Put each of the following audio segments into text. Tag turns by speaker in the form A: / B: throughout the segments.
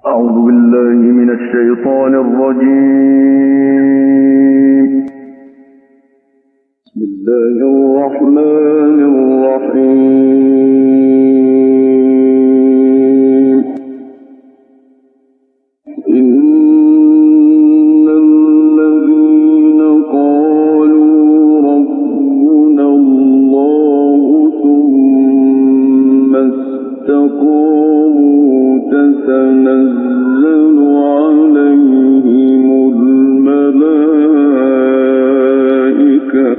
A: أعوذ بالله من الشيطان الرجيم. بسم الله الرحمن الرحيم. إن الذين قالوا ربنا الله ثم استقاموا تتنزل عليهم الملائكة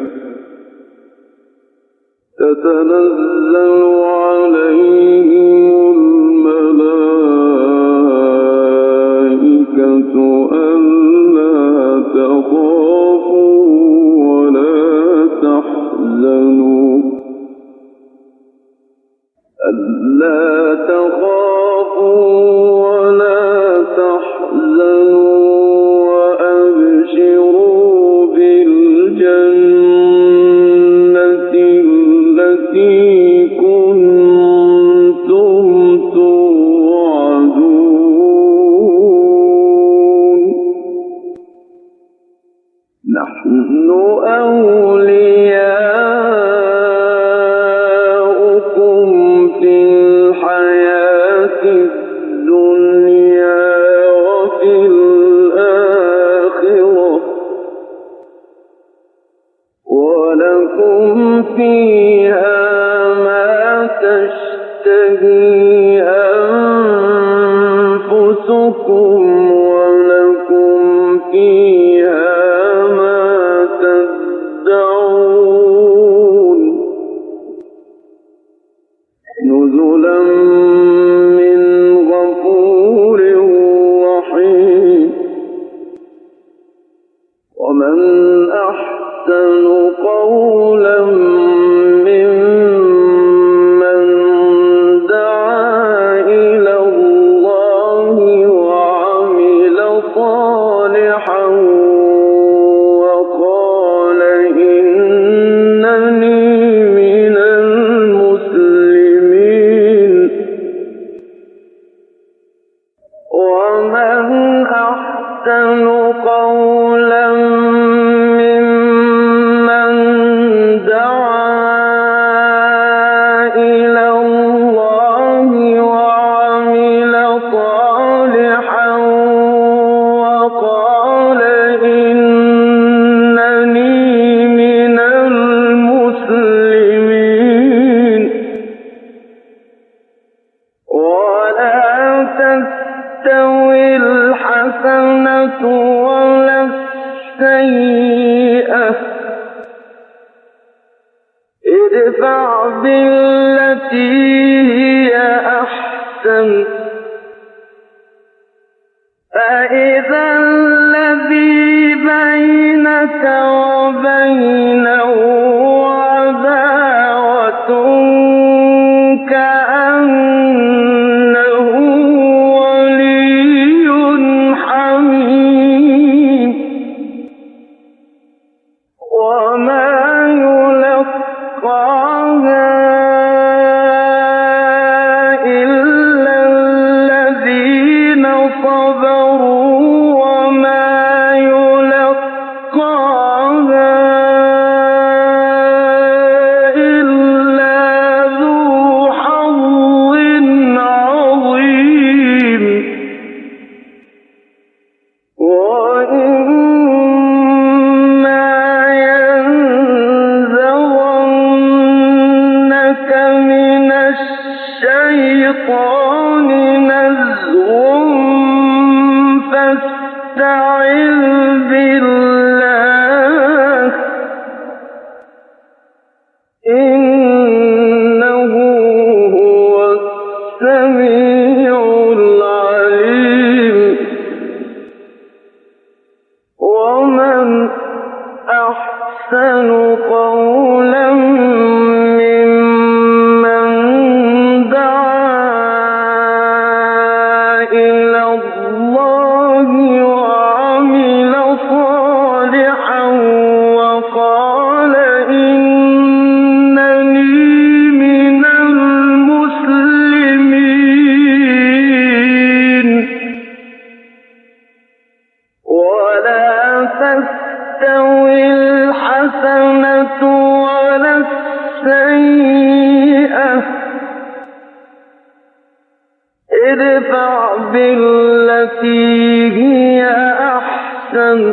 A: ألا تخافوا ولا تحزنوا وأبشروا بالجنة التي كنتم توعدون. نحن أولياؤكم في الحياة الدنيا وفي الآخرة ولكم فيها ما تشتهي أنفسكم ولكم فيها ما تدعون. نزلا من غفور رحيم. ومن أحسن قولا ممن دعا إلى الله وعمل صالحا وقال إنني من المسلمين. ومن أحسن قولا ممن دعا إلى الله وعمل صالحا وقال إنني من المسلمين. ولا تستوي الحسنة ولا السيئة ادفع بالتي هي أحسن فإذا الذي بينك وبينه عداوة كأنه ولي ادفع بالتي هي أحسن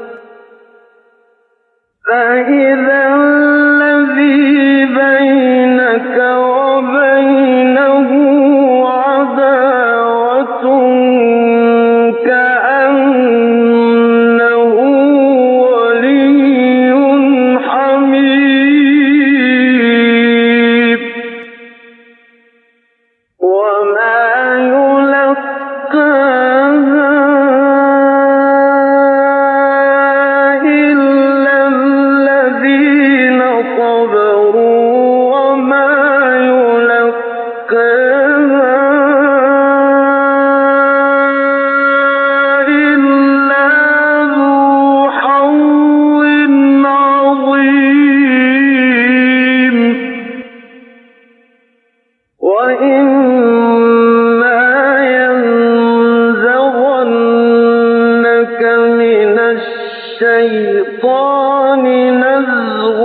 A: فإذا الذي بينك وبينه عداوة كأنه ولي حميم وما يلقاها إلا الذين صبروا وما يلقاها إلا ذو حظ عظيم وإما ينزغنك من الشيطان نزغ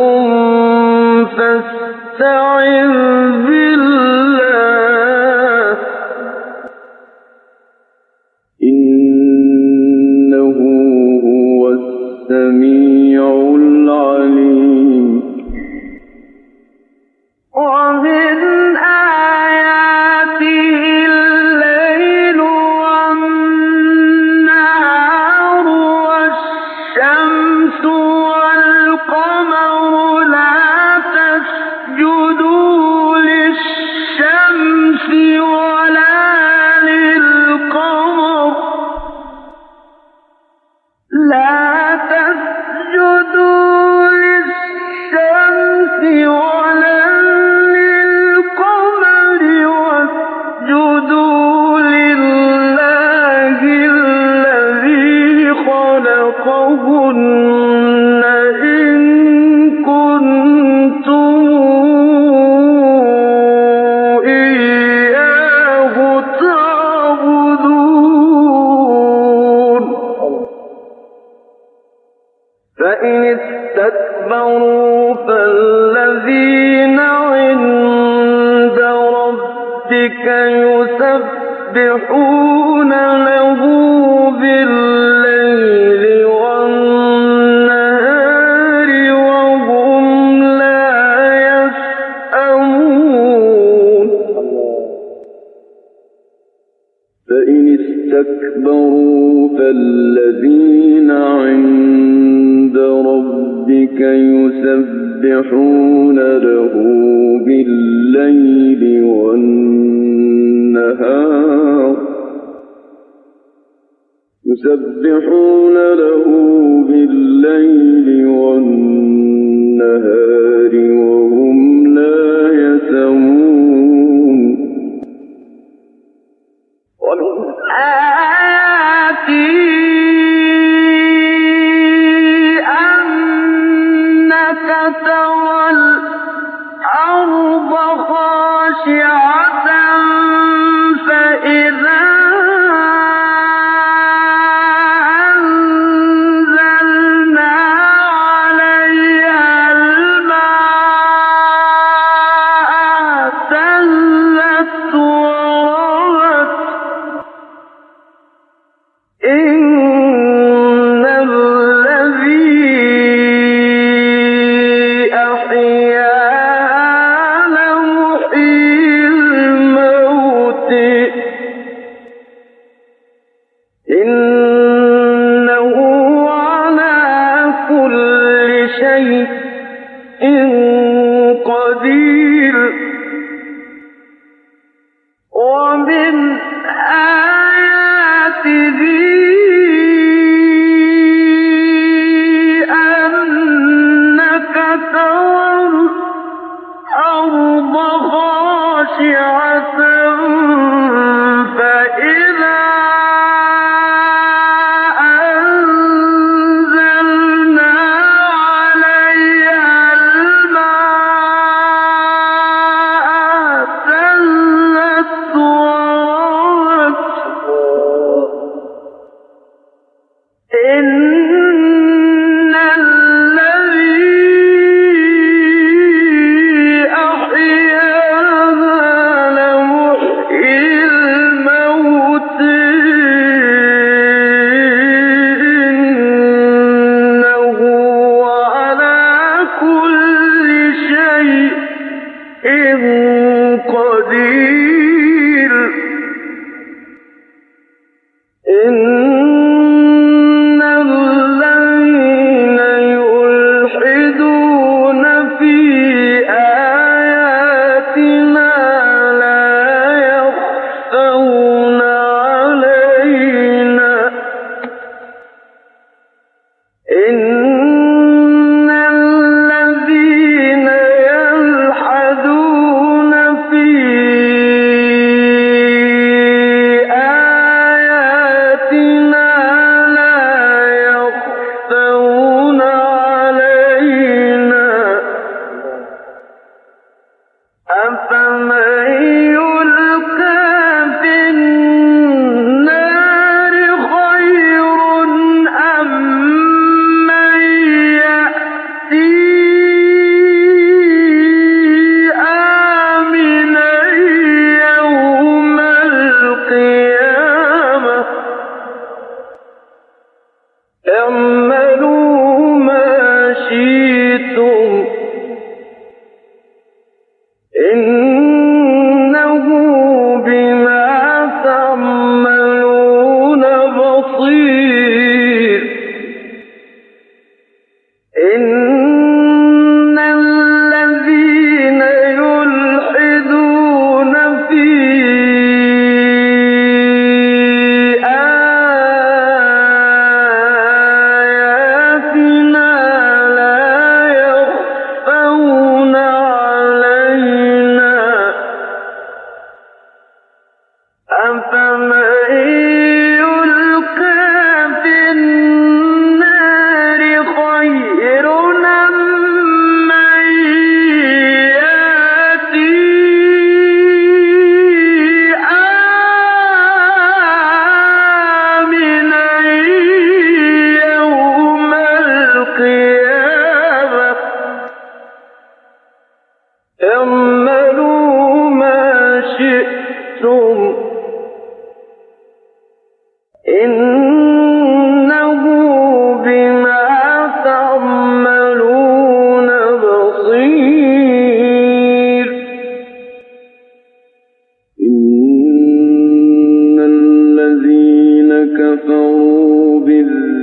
A: فاستعذ بالله إنه هو السميع العليم ومن آياته الليل والنهار والشمس والقمر لا تسجدوا للشمس ولا للقمر لا تسجدوا للشمس ولا للقمر واسجدوا لله الذي خلقهن إن كنتم إياه تعبدون فإن استكبروا فالذين عند ربك يسبحون له بالليل والنهار وهم لا يسأمون فإن استكبروا فالذين عند ربك يسبحون له بالليل والنهار وهم لا يسأمون ومن آياته أنك ترى الأرض خاشعة فإذا أنزلنا عليها الماء اهتزت وربت إن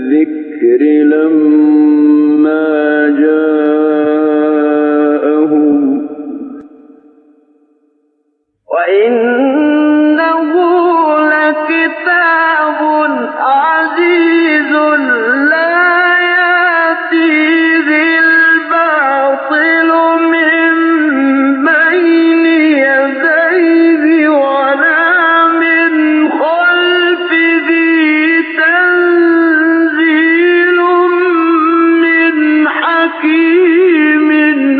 B: الذكر لما جاءهم
A: وإنه لكتاب عزيز لا يأتيه الباطل من بين يديه ولا من خلفه تنزيل من حكيم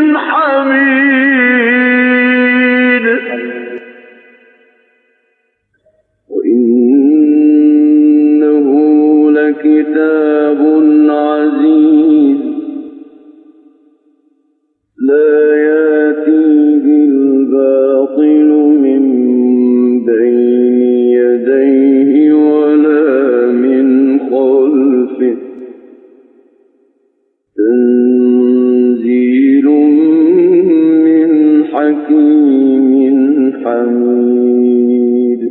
A: حميد
B: وإنه لكتاب عزيز لا يأتيه الباطل من بين يديه ولا من خلفه تنزيل من حكيم حميد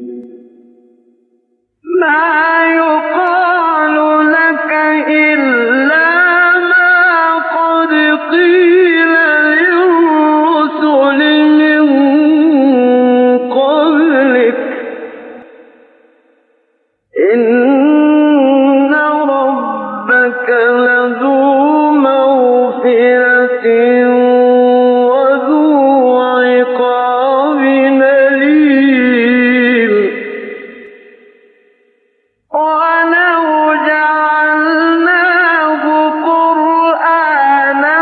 A: ما يقال لك إلا ما قد قيل للرسل من قبلك إن ربك لذو مغفرة وذو عقاب أليم ولو جعلناه قرآنا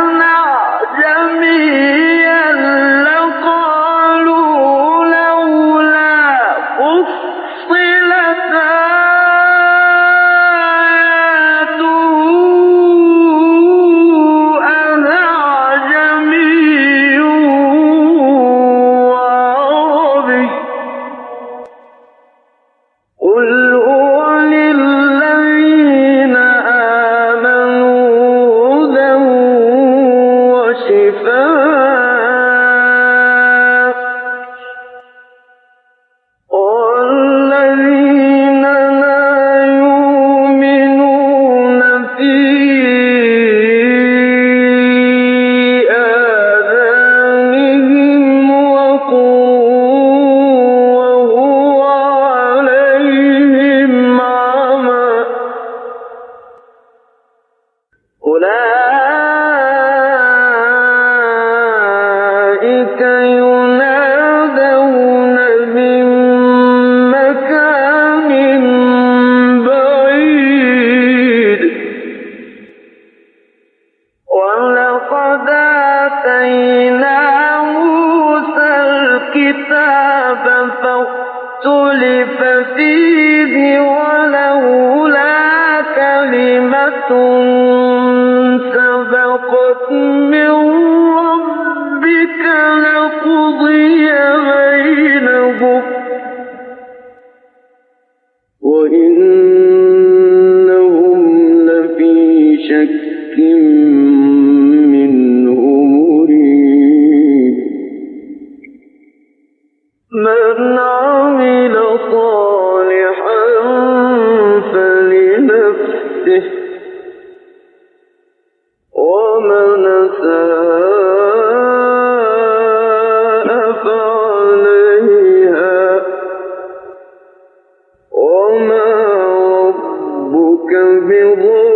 A: أعجميا لقالوا لولا فصلت آياته أعجمي وعربي قل هو للذين آمنوا هدى وشفاء والذين لا يؤمنون في آذانهم وقر وهو عليهم عمى أولئك ينادون من مكان بعيد ولقد آتينا موسى الكتاب فاختلف فيه ولولا كلمة سبقت من ربك لقضي بينهم
B: وإنهم لفي شك منه مريب
A: من عمل صالحا فلنفسه ومن أساء فعليها وما ربك بظالم